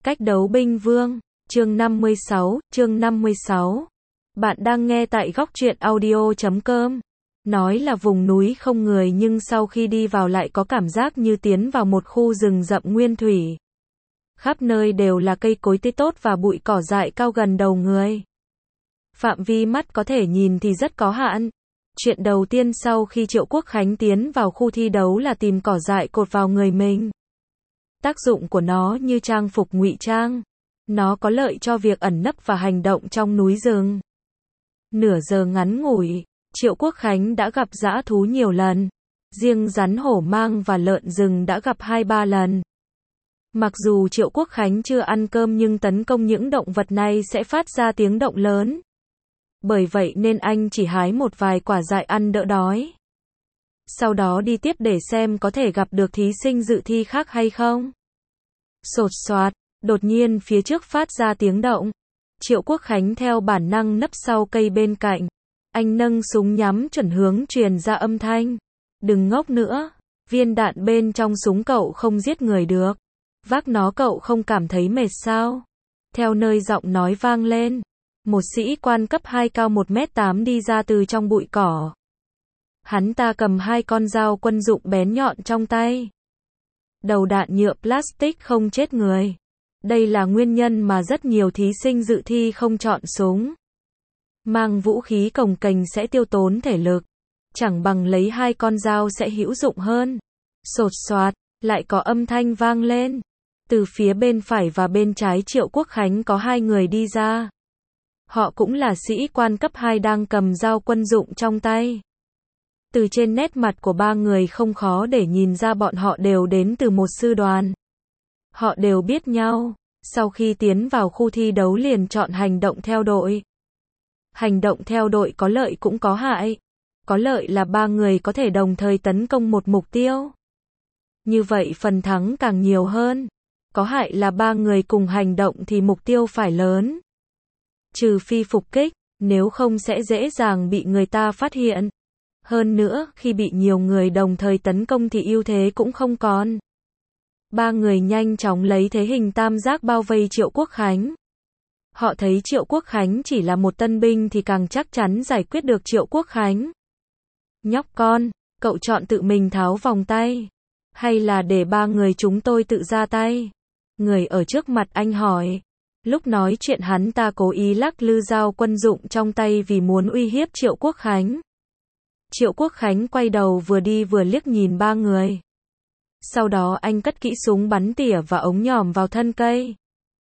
Cách đấu binh vương, chương 56. Bạn đang nghe tại góc truyện audio.com. Nói là vùng núi không người nhưng sau khi đi vào lại có cảm giác như tiến vào một khu rừng rậm nguyên thủy. Khắp nơi đều là cây cối tươi tốt và bụi cỏ dại cao gần đầu người. Phạm vi mắt có thể nhìn thì rất có hạn. Chuyện đầu tiên sau khi Triệu Quốc Khánh tiến vào khu thi đấu là tìm cỏ dại cột vào người mình. Tác dụng của nó như trang phục ngụy trang. Nó có lợi cho việc ẩn nấp và hành động trong núi rừng. Nửa giờ ngắn ngủi, Triệu Quốc Khánh đã gặp dã thú nhiều lần. Riêng rắn hổ mang và lợn rừng đã gặp 2-3 lần. Mặc dù Triệu Quốc Khánh chưa ăn cơm nhưng tấn công những động vật này sẽ phát ra tiếng động lớn. Bởi vậy nên anh chỉ hái một vài quả dại ăn đỡ đói. Sau đó đi tiếp để xem có thể gặp được thí sinh dự thi khác hay không. Xột xoạt, đột nhiên phía trước phát ra tiếng động. Triệu Quốc Khánh theo bản năng nấp sau cây bên cạnh. Anh nâng súng nhắm chuẩn hướng truyền ra âm thanh. Đừng ngốc nữa, viên đạn bên trong súng cậu không giết người được. Vác nó cậu không cảm thấy mệt sao? Theo nơi giọng nói vang lên, một sĩ quan cấp 2 cao 1m8 đi ra từ trong bụi cỏ. Hắn ta cầm 2 con dao quân dụng bén nhọn trong tay. Đầu đạn nhựa plastic không chết người. Đây là nguyên nhân mà rất nhiều thí sinh dự thi không chọn súng. Mang vũ khí cồng kềnh sẽ tiêu tốn thể lực. Chẳng bằng lấy 2 con dao sẽ hữu dụng hơn. Xột xoạt, lại có âm thanh vang lên. Từ phía bên phải và bên trái Triệu Quốc Khánh có 2 người đi ra. Họ cũng là sĩ quan cấp 2 đang cầm dao quân dụng trong tay. Từ trên nét mặt của 3 người không khó để nhìn ra bọn họ đều đến từ một sư đoàn. Họ đều biết nhau, sau khi tiến vào khu thi đấu liền chọn hành động theo đội. Hành động theo đội có lợi cũng có hại. Có lợi là 3 người có thể đồng thời tấn công một mục tiêu. Như vậy phần thắng càng nhiều hơn. Có hại là 3 người cùng hành động thì mục tiêu phải lớn. Trừ phi phục kích, nếu không sẽ dễ dàng bị người ta phát hiện. Hơn nữa, khi bị nhiều người đồng thời tấn công thì ưu thế cũng không còn. 3 người nhanh chóng lấy thế hình tam giác bao vây Triệu Quốc Khánh. Họ thấy Triệu Quốc Khánh chỉ là một tân binh thì càng chắc chắn giải quyết được Triệu Quốc Khánh. Nhóc con, cậu chọn tự mình tháo vòng tay. Hay là để 3 người chúng tôi tự ra tay? Người ở trước mặt anh hỏi. Lúc nói chuyện hắn ta cố ý lắc lư dao quân dụng trong tay vì muốn uy hiếp Triệu Quốc Khánh. Triệu Quốc Khánh quay đầu vừa đi vừa liếc nhìn 3 người. Sau đó anh cất kỹ súng bắn tỉa và ống nhòm vào thân cây.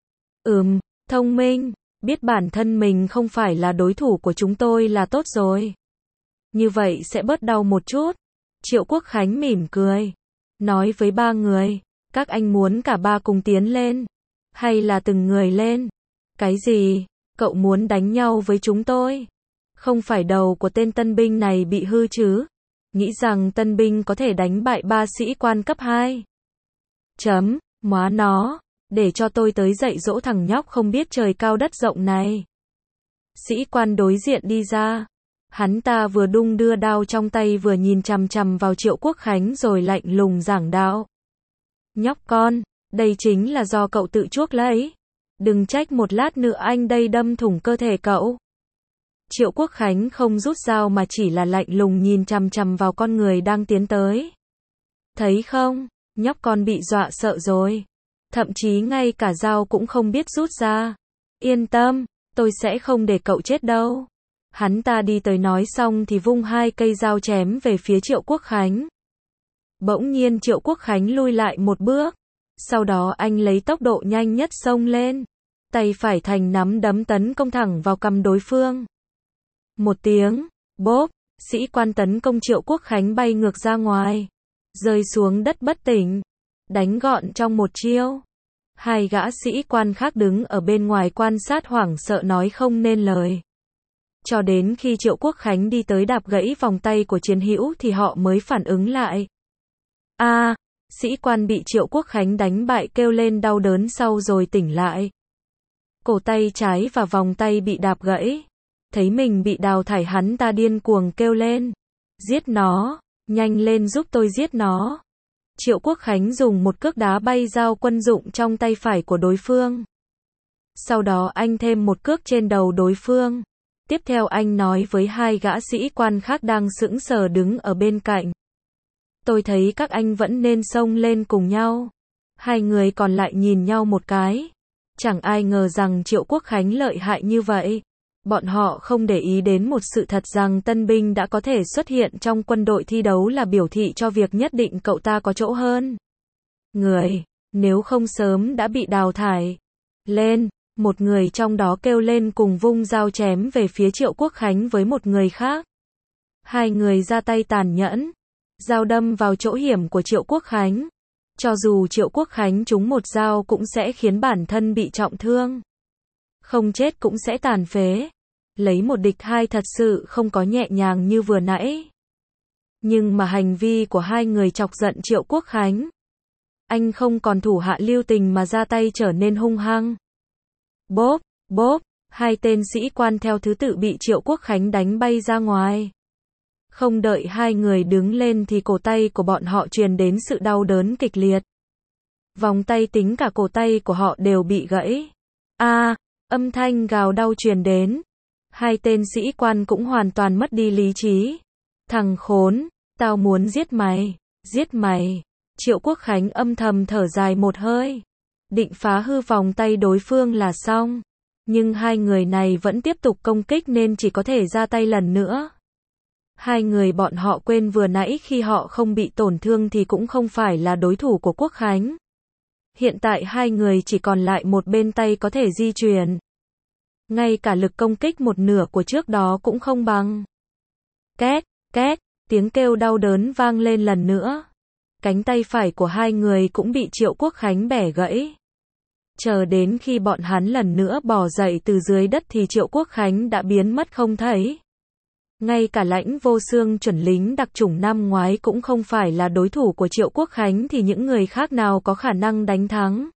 Thông minh, biết bản thân mình không phải là đối thủ của chúng tôi là tốt rồi. Như vậy sẽ bớt đau một chút. Triệu Quốc Khánh mỉm cười. Nói với 3 người, các anh muốn cả 3 cùng tiến lên. Hay là từng người lên? Cái gì? Cậu muốn đánh nhau với chúng tôi? Không phải đầu của tên tân binh này bị hư chứ? Nghĩ rằng tân binh có thể đánh bại 3 sĩ quan cấp 2. Móa nó, để cho tôi tới dạy dỗ thằng nhóc không biết trời cao đất rộng này. Sĩ quan đối diện đi ra. Hắn ta vừa đung đưa đao trong tay vừa nhìn chằm chằm vào Triệu Quốc Khánh rồi lạnh lùng giảng đạo. Nhóc con, đây chính là do cậu tự chuốc lấy. Đừng trách một lát nữa anh đây đâm thủng cơ thể cậu. Triệu Quốc Khánh không rút dao mà chỉ là lạnh lùng nhìn chằm chằm vào con người đang tiến tới. Thấy không, nhóc con bị dọa sợ rồi. Thậm chí ngay cả dao cũng không biết rút ra. Yên tâm, tôi sẽ không để cậu chết đâu. Hắn ta đi tới nói xong thì vung 2 cây dao chém về phía Triệu Quốc Khánh. Bỗng nhiên Triệu Quốc Khánh lui lại một bước. Sau đó anh lấy tốc độ nhanh nhất xông lên. Tay phải thành nắm đấm tấn công thẳng vào cằm đối phương. Một tiếng, bốp, sĩ quan tấn công Triệu Quốc Khánh bay ngược ra ngoài. Rơi xuống đất bất tỉnh. Đánh gọn trong một chiêu. 2 gã sĩ quan khác đứng ở bên ngoài quan sát hoảng sợ nói không nên lời. Cho đến khi Triệu Quốc Khánh đi tới đạp gãy vòng tay của chiến hữu thì họ mới phản ứng lại. Sĩ quan bị Triệu Quốc Khánh đánh bại kêu lên đau đớn sau rồi tỉnh lại. Cổ tay trái và vòng tay bị đạp gãy. Thấy mình bị đào thải hắn ta điên cuồng kêu lên. Giết nó, nhanh lên giúp tôi giết nó. Triệu Quốc Khánh dùng một cước đá bay dao quân dụng trong tay phải của đối phương. Sau đó anh thêm một cước trên đầu đối phương. Tiếp theo anh nói với hai gã sĩ quan khác đang sững sờ đứng ở bên cạnh. Tôi thấy các anh vẫn nên xông lên cùng nhau. Hai người còn lại nhìn nhau một cái. Chẳng ai ngờ rằng Triệu Quốc Khánh lợi hại như vậy. Bọn họ không để ý đến một sự thật rằng tân binh đã có thể xuất hiện trong quân đội thi đấu là biểu thị cho việc nhất định cậu ta có chỗ hơn người, nếu không sớm đã bị đào thải. Lên, một người trong đó kêu lên cùng vung dao chém về phía Triệu Quốc Khánh với một người khác. Hai người ra tay tàn nhẫn, dao đâm vào chỗ hiểm của Triệu Quốc Khánh. Cho dù Triệu Quốc Khánh trúng một dao cũng sẽ khiến bản thân bị trọng thương. Không chết cũng sẽ tàn phế. Lấy một địch hai thật sự không có nhẹ nhàng như vừa nãy. Nhưng mà hành vi của hai người chọc giận Triệu Quốc Khánh. Anh không còn thủ hạ lưu tình mà ra tay trở nên hung hăng. Bốp, bốp, hai tên sĩ quan theo thứ tự bị Triệu Quốc Khánh đánh bay ra ngoài. Không đợi hai người đứng lên thì cổ tay của bọn họ truyền đến sự đau đớn kịch liệt. Vòng tay tính cả cổ tay của họ đều bị gãy. Âm thanh gào đau truyền đến. Hai tên sĩ quan cũng hoàn toàn mất đi lý trí. Thằng khốn, tao muốn giết mày, giết mày. Triệu Quốc Khánh âm thầm thở dài một hơi. Định phá hư vòng tay đối phương là xong. Nhưng hai người này vẫn tiếp tục công kích nên chỉ có thể ra tay lần nữa. Hai người bọn họ quên vừa nãy khi họ không bị tổn thương thì cũng không phải là đối thủ của Quốc Khánh. Hiện tại hai người chỉ còn lại một bên tay có thể di chuyển. Ngay cả lực công kích một nửa của trước đó cũng không bằng. Két, két, tiếng kêu đau đớn vang lên lần nữa. Cánh tay phải của hai người cũng bị Triệu Quốc Khánh bẻ gãy. Chờ đến khi bọn hắn lần nữa bò dậy từ dưới đất thì Triệu Quốc Khánh đã biến mất không thấy. Ngay cả Lãnh Vô Xương chuẩn lính đặc chủng năm ngoái cũng không phải là đối thủ của Triệu Quốc Khánh thì những người khác nào có khả năng đánh thắng.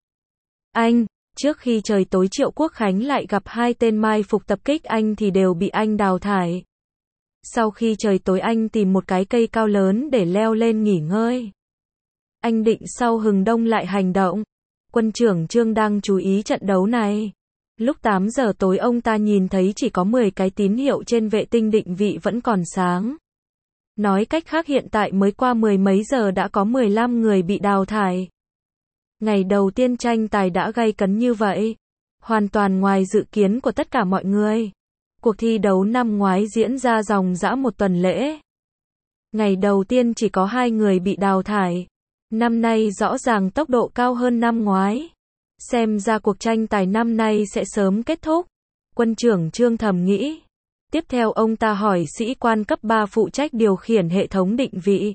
Trước khi trời tối Triệu Quốc Khánh lại gặp hai tên mai phục tập kích anh thì đều bị anh đào thải. Sau khi trời tối anh tìm một cái cây cao lớn để leo lên nghỉ ngơi. Anh định sau hừng đông lại hành động. Quân trưởng Trương đang chú ý trận đấu này. Lúc 8 giờ tối ông ta nhìn thấy chỉ có 10 cái tín hiệu trên vệ tinh định vị vẫn còn sáng. Nói cách khác hiện tại mới qua 10 mấy giờ đã có 15 người bị đào thải. Ngày đầu tiên tranh tài đã gay cấn như vậy. Hoàn toàn ngoài dự kiến của tất cả mọi người. Cuộc thi đấu năm ngoái diễn ra ròng rã một tuần lễ. Ngày đầu tiên chỉ có 2 người bị đào thải. Năm nay rõ ràng tốc độ cao hơn năm ngoái. Xem ra cuộc tranh tài năm nay sẽ sớm kết thúc. Quân trưởng Trương thầm nghĩ. Tiếp theo ông ta hỏi sĩ quan cấp 3 phụ trách điều khiển hệ thống định vị.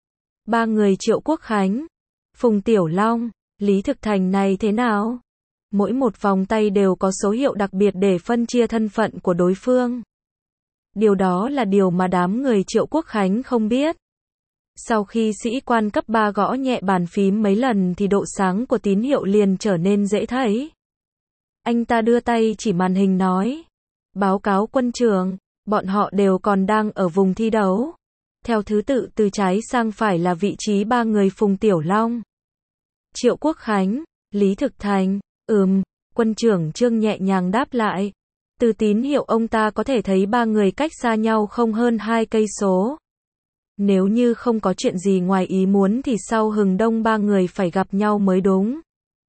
3 người Triệu Quốc Khánh, Phùng Tiểu Long, Lý Thực Thành này thế nào? Mỗi một vòng tay đều có số hiệu đặc biệt để phân chia thân phận của đối phương. Điều đó là điều mà đám người Triệu Quốc Khánh không biết. Sau khi sĩ quan cấp 3 gõ nhẹ bàn phím mấy lần thì độ sáng của tín hiệu liền trở nên dễ thấy. Anh ta đưa tay chỉ màn hình nói. Báo cáo quân trưởng, bọn họ đều còn đang ở vùng thi đấu. Theo thứ tự từ trái sang phải là vị trí 3 người Phùng Tiểu Long, Triệu Quốc Khánh, Lý Thực Thành. Quân trưởng Trương nhẹ nhàng đáp lại. Từ tín hiệu ông ta có thể thấy 3 người cách xa nhau không hơn 2 cây số. Nếu như không có chuyện gì ngoài ý muốn thì sau hừng đông 3 người phải gặp nhau mới đúng.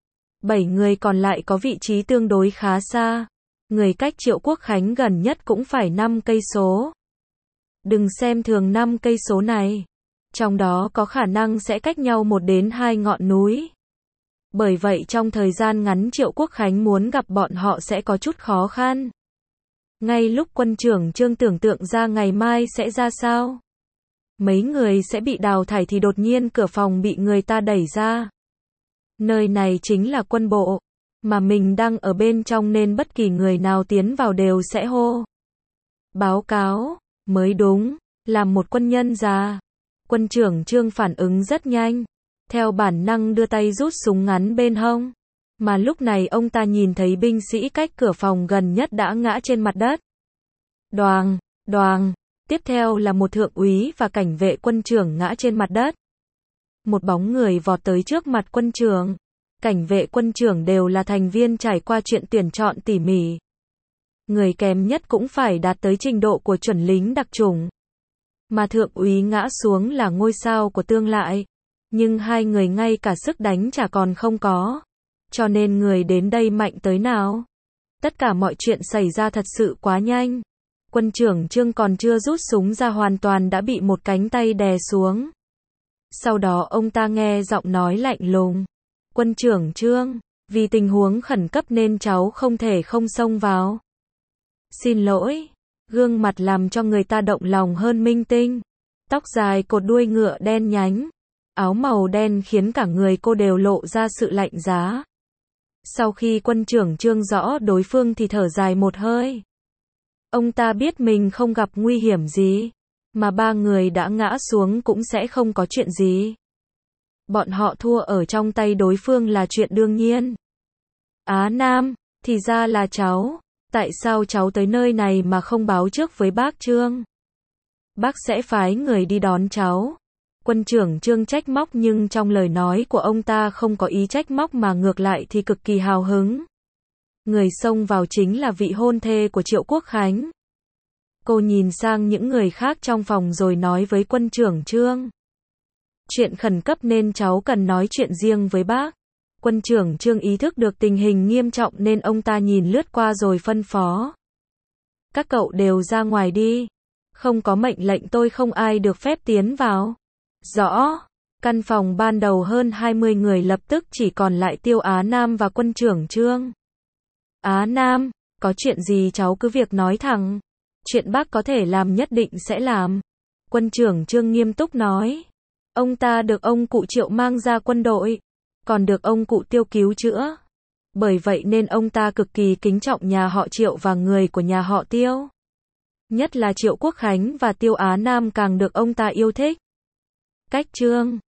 7 người còn lại có vị trí tương đối khá xa. Người cách Triệu Quốc Khánh gần nhất cũng phải 5 cây số. Đừng xem thường 5 cây số này. Trong đó có khả năng sẽ cách nhau 1 đến 2 ngọn núi. Bởi vậy trong thời gian ngắn Triệu Quốc Khánh muốn gặp bọn họ sẽ có chút khó khăn. Ngay lúc quân trưởng Trương tưởng tượng ra ngày mai sẽ ra sao, mấy người sẽ bị đào thải thì đột nhiên cửa phòng bị người ta đẩy ra. Nơi này chính là quân bộ, mà mình đang ở bên trong nên bất kỳ người nào tiến vào đều sẽ hô. Báo cáo, mới đúng, làm một quân nhân già. Quân trưởng Trương phản ứng rất nhanh, theo bản năng đưa tay rút súng ngắn bên hông. Mà lúc này ông ta nhìn thấy binh sĩ cách cửa phòng gần nhất đã ngã trên mặt đất. Đoàng, đoàng, tiếp theo là một thượng úy và cảnh vệ quân trưởng ngã trên mặt đất. một bóng người vọt tới trước mặt quân trưởng. Cảnh vệ quân trưởng đều là thành viên trải qua chuyện tuyển chọn tỉ mỉ. Người kém nhất cũng phải đạt tới trình độ của chuẩn lính đặc chủng. Mà thượng úy ngã xuống là ngôi sao của tương lai. Nhưng hai người ngay cả sức đánh chả còn không có. Cho nên người đến đây mạnh tới nào. Tất cả mọi chuyện xảy ra thật sự quá nhanh. Quân trưởng Trương còn chưa rút súng ra hoàn toàn đã bị một cánh tay đè xuống. Sau đó ông ta nghe giọng nói lạnh lùng. Quân trưởng Trương, vì tình huống khẩn cấp nên cháu không thể không xông vào. Xin lỗi. Gương mặt làm cho người ta động lòng hơn minh tinh. Tóc dài cột đuôi ngựa đen nhánh. Áo màu đen khiến cả người cô đều lộ ra sự lạnh giá. Sau khi quân trưởng Trương rõ đối phương thì thở dài một hơi. Ông ta biết mình không gặp nguy hiểm gì. Mà ba người đã ngã xuống cũng sẽ không có chuyện gì. Bọn họ thua ở trong tay đối phương là chuyện đương nhiên. Á Nam, thì ra là cháu. Tại sao cháu tới nơi này mà không báo trước với bác Trương? Bác sẽ phái người đi đón cháu. Quân trưởng Trương trách móc nhưng trong lời nói của ông ta không có ý trách móc mà ngược lại thì cực kỳ hào hứng. Người xông vào chính là vị hôn thê của Triệu Quốc Khánh. Cô nhìn sang những người khác trong phòng rồi nói với quân trưởng Trương. Chuyện khẩn cấp nên cháu cần nói chuyện riêng với bác. Quân trưởng Trương ý thức được tình hình nghiêm trọng nên ông ta nhìn lướt qua rồi phân phó. Các cậu đều ra ngoài đi. Không có mệnh lệnh tôi không ai được phép tiến vào. Rõ. Căn phòng ban đầu hơn 20 người lập tức chỉ còn lại Tiêu Á Nam và quân trưởng Trương. Á Nam, có chuyện gì cháu cứ việc nói thẳng. Chuyện bác có thể làm nhất định sẽ làm. Quân trưởng Trương nghiêm túc nói. Ông ta được ông cụ Triệu mang ra quân đội. Còn được ông cụ Tiêu cứu chữa. Bởi vậy nên ông ta cực kỳ kính trọng nhà họ Triệu và người của nhà họ Tiêu. Nhất là Triệu Quốc Khánh và Tiêu Á Nam càng được ông ta yêu thích. Cách Trương